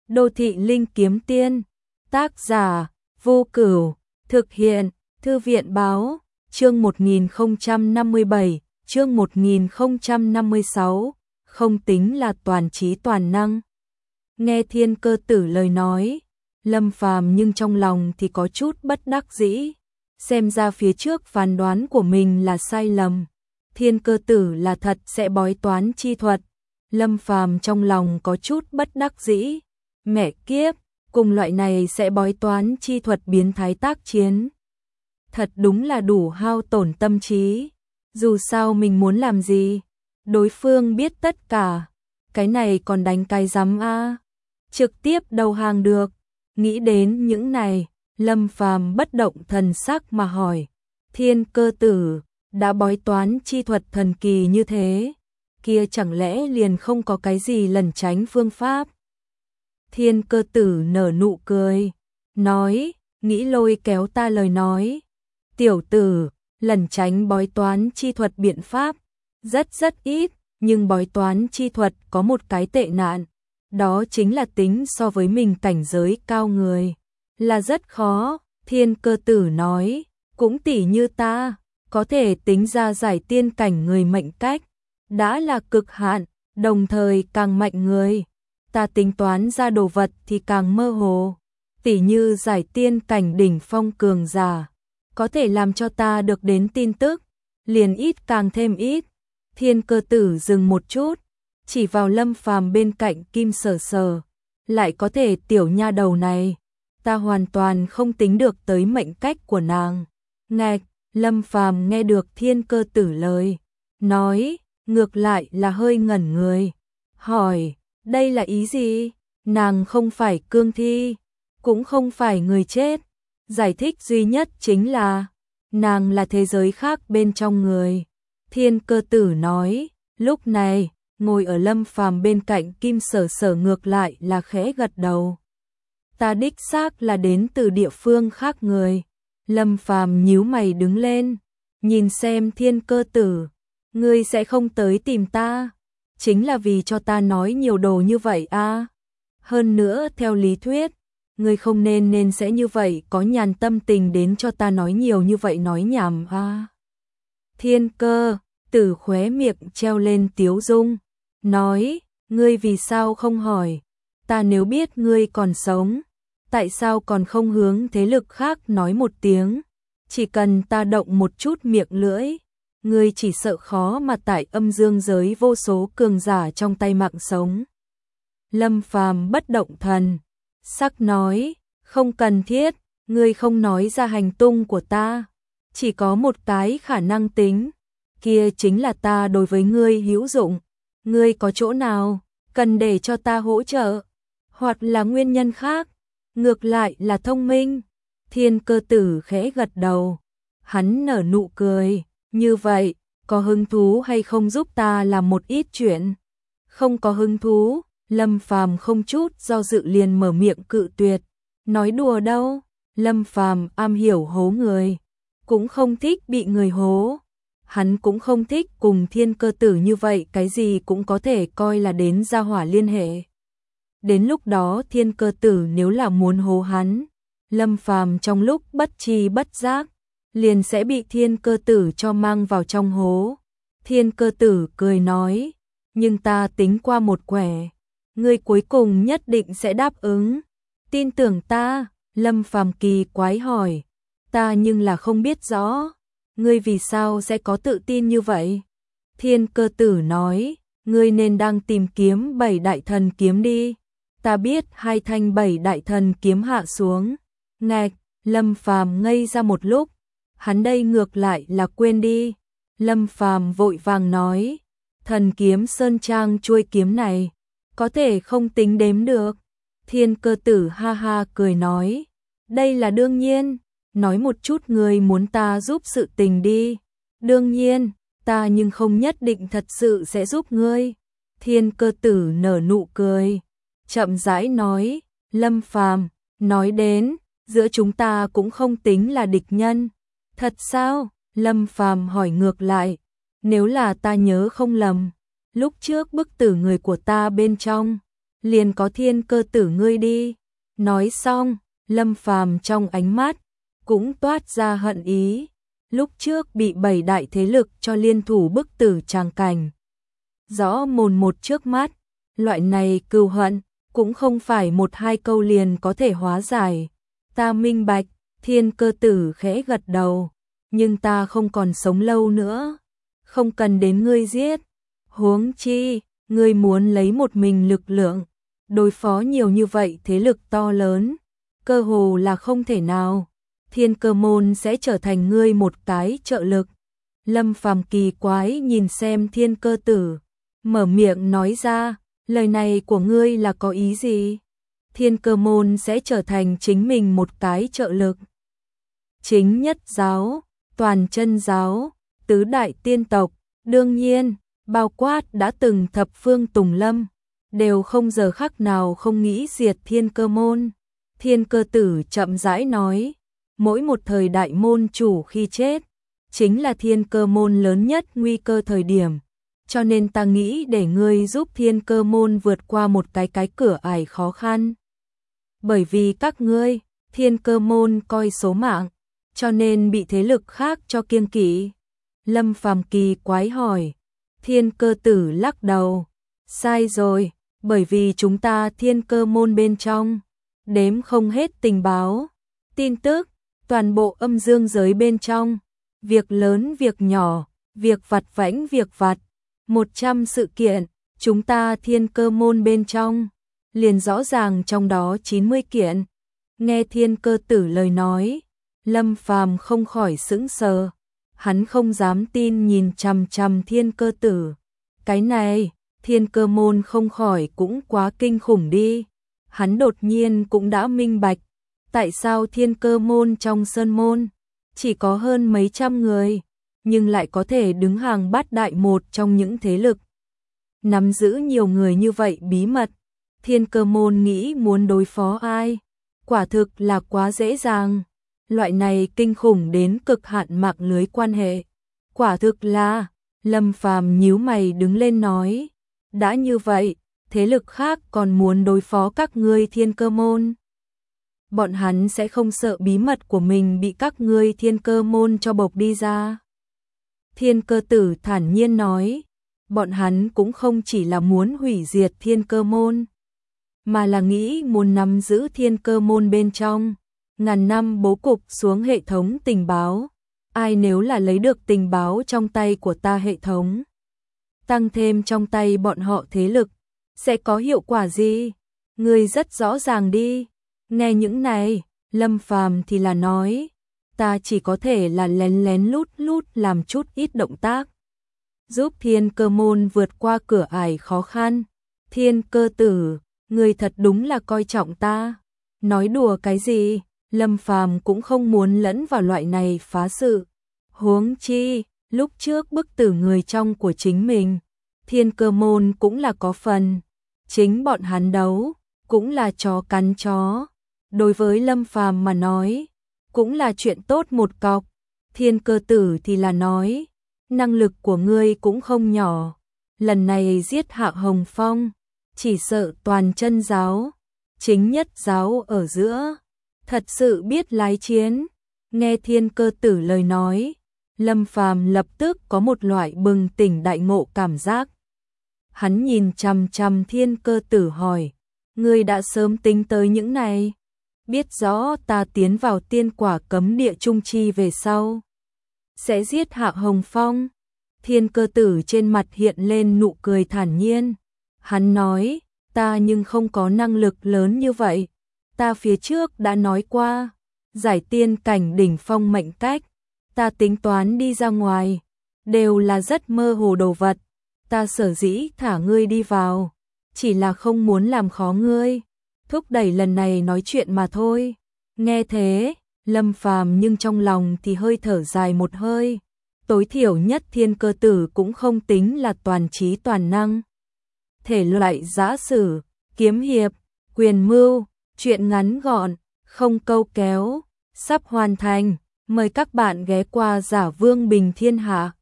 Đô thị linh kiếm tiên. Tác giả Vô Cửu. Thực hiện Thư viện báo. Chương 1057, chương 1056. Không tính là toàn trí toàn năng. Nghe Thiên Cơ Tử lời nói, Lâm Phàm nhưng trong lòng thì có chút bất đắc dĩ. Xem ra phía trước phán đoán của mình là sai lầm. Thiên Cơ Tử là thật sẽ bói toán chi thuật. Lâm Phàm trong lòng có chút bất đắc dĩ. Mẹ kiếp, cùng loại này sẽ bói toán chi thuật biến thái tác chiến. Thật đúng là đủ hao tổn tâm trí. Dù sao mình muốn làm gì, đối phương biết tất cả. Cái này còn đánh cái rắm a, trực tiếp đầu hàng được. Nghĩ đến những này, Lâm Phàm bất động thần sắc mà hỏi. Thiên Cơ Tử đã bói toán chi thuật thần kỳ như thế, kia chẳng lẽ liền không có cái gì lẩn tránh phương pháp? Thiên Cơ Tử nở nụ cười, nói, nghĩ lôi kéo ta lời nói. Tiểu tử, lẩn tránh bói toán chi thuật biện pháp rất ít, nhưng bói toán chi thuật có một cái tệ nạn, đó chính là tính so với mình cảnh giới cao người là rất khó. Thiên Cơ Tử nói, cũng tỉ như ta, có thể tính ra giải tiên cảnh người mệnh cách, đã là cực hạn, đồng thời càng mạnh người. Ta tính toán ra đồ vật thì càng mơ hồ, tỉ như giải tiên cảnh đỉnh phong cường giả, có thể làm cho ta được đến tin tức, liền ít càng thêm ít. Thiên Cơ Tử dừng một chút, chỉ vào Lâm Phàm bên cạnh Kim Sở Sở, lại có thể tiểu nha đầu này, ta hoàn toàn không tính được tới mệnh cách của nàng. Ngạch, Lâm Phàm nghe được Thiên Cơ Tử lời nói, ngược lại là hơi ngẩn người, hỏi, đây là ý gì? Nàng không phải cương thi, cũng không phải người chết. Giải thích duy nhất chính là, nàng là thế giới khác bên trong người. Thiên Cơ Tử nói, lúc này, ngồi ở Lâm Phàm bên cạnh Kim Sở Sở ngược lại là khẽ gật đầu. Ta đích xác là đến từ địa phương khác người. Lâm Phàm nhíu mày đứng lên, nhìn xem Thiên Cơ Tử, ngươi sẽ không tới tìm ta, chính là vì cho ta nói nhiều đồ như vậy à? Hơn nữa theo lý thuyết, ngươi không nên sẽ như vậy có nhàn tâm tình đến cho ta nói nhiều như vậy nói nhảm à? Thiên Cơ Tử khóe miệng treo lên tiếu dung, nói, ngươi vì sao không hỏi, ta nếu biết ngươi còn sống, tại sao còn không hướng thế lực khác nói một tiếng, chỉ cần ta động một chút miệng lưỡi, ngươi chỉ sợ khó mà tại âm dương giới vô số cường giả trong tay mạng sống. Lâm Phàm bất động thần sắc nói, không cần thiết, ngươi không nói ra hành tung của ta, chỉ có một cái khả năng tính, kia chính là ta đối với ngươi hữu dụng. Ngươi có chỗ nào cần để cho ta hỗ trợ, hoặc là nguyên nhân khác? Ngược lại là thông minh. Thiên Cơ Tử khẽ gật đầu, hắn nở nụ cười, như vậy, có hứng thú hay không giúp ta làm một ít chuyện? Không có hứng thú. Lâm Phàm không chút do dự liền mở miệng cự tuyệt, nói đùa đâu, Lâm Phàm am hiểu hố người, cũng không thích bị người hố. Hắn cũng không thích cùng Thiên Cơ Tử như vậy cái gì cũng có thể coi là đến gia hỏa liên hệ. Đến lúc đó Thiên Cơ Tử nếu là muốn hố hắn, Lâm Phàm trong lúc bất tri bất giác, liền sẽ bị Thiên Cơ Tử cho mang vào trong hố. Thiên Cơ Tử cười nói, nhưng ta tính qua một quẻ, ngươi cuối cùng nhất định sẽ đáp ứng. Tin tưởng ta? Lâm Phàm kỳ quái hỏi, ta nhưng là không biết rõ. Ngươi vì sao sẽ có tự tin như vậy? Thiên Cơ Tử nói, ngươi nên đang tìm kiếm 7 đại thần kiếm đi. Ta biết 2 thanh 7 đại thần kiếm hạ xuống. Ngạch, Lâm Phàm ngây ra một lúc, hắn đây ngược lại là quên đi. Lâm Phàm vội vàng nói, thần kiếm Sơn Trang chuôi kiếm này, có thể không tính đếm được. Thiên Cơ Tử ha ha cười nói, đây là đương nhiên. Nói một chút ngươi muốn ta giúp sự tình đi. Đương nhiên, ta nhưng không nhất định thật sự sẽ giúp ngươi. Thiên Cơ Tử nở nụ cười, chậm rãi nói, Lâm Phàm, nói đến, giữa chúng ta cũng không tính là địch nhân. Thật sao? Lâm Phàm hỏi ngược lại, nếu là ta nhớ không lầm, lúc trước bức tử người của ta bên trong, liền có Thiên Cơ Tử ngươi đi. Nói xong, Lâm Phàm trong ánh mắt cũng toát ra hận ý. Lúc trước bị 7 đại thế lực cho liên thủ bức tử tràng cảnh. Rõ mồn một trước mắt, loại này cừu hận cũng không phải một hai câu liền có thể hóa giải. Ta minh bạch, Thiên Cơ Tử khẽ gật đầu, nhưng ta không còn sống lâu nữa, không cần đến ngươi giết. Huống chi, ngươi muốn lấy một mình lực lượng đối phó nhiều như vậy thế lực to lớn, cơ hồ là không thể nào. Thiên Cơ môn sẽ trở thành ngươi một cái trợ lực. Lâm Phàm kỳ quái nhìn xem Thiên Cơ Tử, mở miệng nói ra, lời này của ngươi là có ý gì? Thiên Cơ môn sẽ trở thành chính mình một cái trợ lực. Chính nhất giáo, toàn chân giáo, tứ đại tiên tộc, đương nhiên, bao quát đã từng thập phương Tùng Lâm, đều không giờ khắc nào không nghĩ diệt Thiên Cơ môn. Thiên Cơ Tử chậm rãi nói, mỗi một thời đại môn chủ khi chết, chính là Thiên Cơ môn lớn nhất nguy cơ thời điểm. Cho nên ta nghĩ để ngươi giúp Thiên Cơ môn vượt qua một cái cửa ải khó khăn. Bởi vì các ngươi, Thiên Cơ môn coi số mạng, cho nên bị thế lực khác cho kiêng kỵ. Lâm Phàm kỳ quái hỏi. Thiên Cơ Tử lắc đầu. Sai rồi, bởi vì chúng ta Thiên Cơ môn bên trong đếm không hết tình báo, tin tức, toàn bộ âm dương giới bên trong, việc lớn việc nhỏ, việc vặt vãnh việc vặt, 100 sự kiện, chúng ta Thiên Cơ môn bên trong, liền rõ ràng trong đó 90 kiện. Nghe Thiên Cơ Tử lời nói, Lâm Phàm không khỏi sững sờ, hắn không dám tin nhìn chằm chằm Thiên Cơ Tử. Cái này, Thiên Cơ môn không khỏi cũng quá kinh khủng đi. Hắn đột nhiên cũng đã minh bạch, tại sao Thiên Cơ môn trong sơn môn chỉ có hơn mấy trăm người, nhưng lại có thể đứng hàng bát đại một trong những thế lực nắm giữ nhiều người như vậy bí mật. Thiên Cơ môn nghĩ muốn đối phó ai, quả thực là quá dễ dàng. Loại này kinh khủng đến cực hạn mạng lưới quan hệ, quả thực là. Lâm Phàm nhíu mày đứng lên nói, đã như vậy, thế lực khác còn muốn đối phó các ngươi Thiên Cơ môn. Bọn hắn sẽ không sợ bí mật của mình bị các ngươi Thiên Cơ môn cho bộc đi ra. Thiên Cơ Tử thản nhiên nói, bọn hắn cũng không chỉ là muốn hủy diệt Thiên Cơ môn, mà là nghĩ muốn nắm giữ Thiên Cơ môn bên trong, ngàn năm bố cục xuống hệ thống tình báo. Ai nếu là lấy được tình báo trong tay của ta hệ thống, tăng thêm trong tay bọn họ thế lực, sẽ có hiệu quả gì? Ngươi rất rõ ràng đi. Nghe những này, Lâm Phàm thì là nói, ta chỉ có thể là lén lén lút lút làm chút ít động tác, giúp Thiên Cơ môn vượt qua cửa ải khó khăn. Thiên Cơ Tử, ngươi thật đúng là coi trọng ta. Nói đùa cái gì? Lâm Phàm cũng không muốn lẫn vào loại này phá sự. Huống chi, lúc trước bức tử người trong của chính mình, Thiên Cơ môn cũng là có phần. Chính bọn hắn đấu, cũng là chó cắn chó. Đối với Lâm Phàm mà nói, cũng là chuyện tốt một cọc. Thiên Cơ Tử thì là nói, năng lực của ngươi cũng không nhỏ. Lần này giết Hạ Hồng Phong, chỉ sợ toàn chân giáo, chính nhất giáo ở giữa, thật sự biết lái chiến. Nghe Thiên Cơ Tử lời nói, Lâm Phàm lập tức có một loại bừng tỉnh đại ngộ cảm giác. Hắn nhìn chằm chằm Thiên Cơ Tử hỏi, ngươi đã sớm tính tới những này, biết rõ ta tiến vào tiên quả cấm địa trung chi về sau sẽ giết Hạ Hồng Phong. Thiên Cơ Tử trên mặt hiện lên nụ cười thản nhiên. Hắn nói, ta nhưng không có năng lực lớn như vậy. Ta phía trước đã nói qua, giải tiên cảnh đỉnh phong mệnh cách, ta tính toán đi ra ngoài, đều là rất mơ hồ đồ vật. Ta sở dĩ thả ngươi đi vào, chỉ là không muốn làm khó ngươi, thúc đẩy lần này nói chuyện mà thôi. Nghe thế, Lâm Phàm nhưng trong lòng thì hơi thở dài một hơi. Tối thiểu nhất Thiên Cơ Tử cũng không tính là toàn trí toàn năng. Thể loại giã sử, kiếm hiệp, quyền mưu, truyện ngắn gọn, không câu kéo, sắp hoàn thành. Mời các bạn ghé qua Giả Vương Bình Thiên Hạ.